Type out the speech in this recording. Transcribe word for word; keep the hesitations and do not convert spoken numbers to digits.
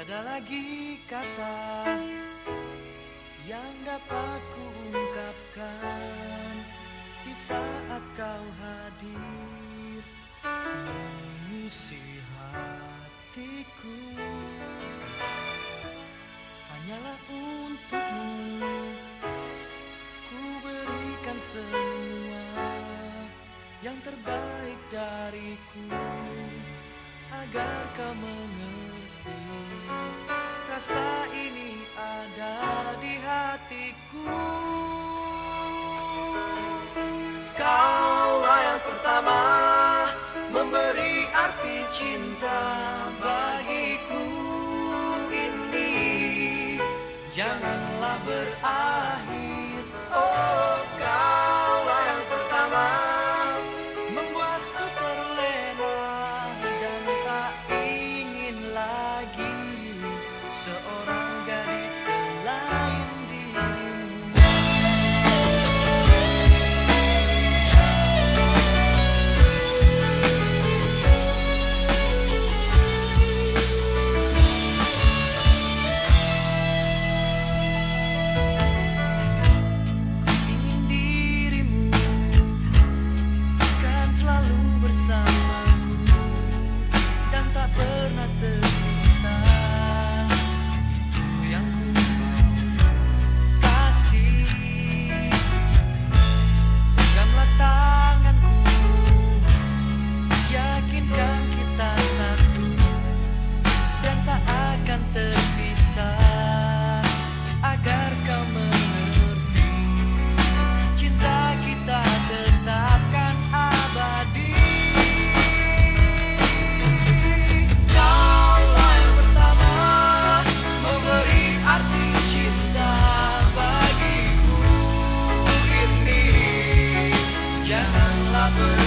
Tiada lagi kata yang dapat kuungkapkan di saat kau hadir mengisi hatiku. Hanyalah untukmu ku berikan semua yang terbaik dariku, agar kau mengerti rasa ini ada di hatiku. Kaulah yang pertama memberi arti cinta bagiku ini, janganlah berakhir. Oh, kaulah yang pertama membuatku terlena dan tak ingin lagi seorang gadis selain dirimu. Ingin dirimu kan selalu bersamaku dan tak pernah terpisah. Itu yang ku mau kasih. Genggamlah tanganku, yakinkan kita satu dan tak akan terpisah, agar kau mengerti cinta kita tetapkan abadi. Kaulah yang pertama memberi arti cinta bagiku ini, janganlah ber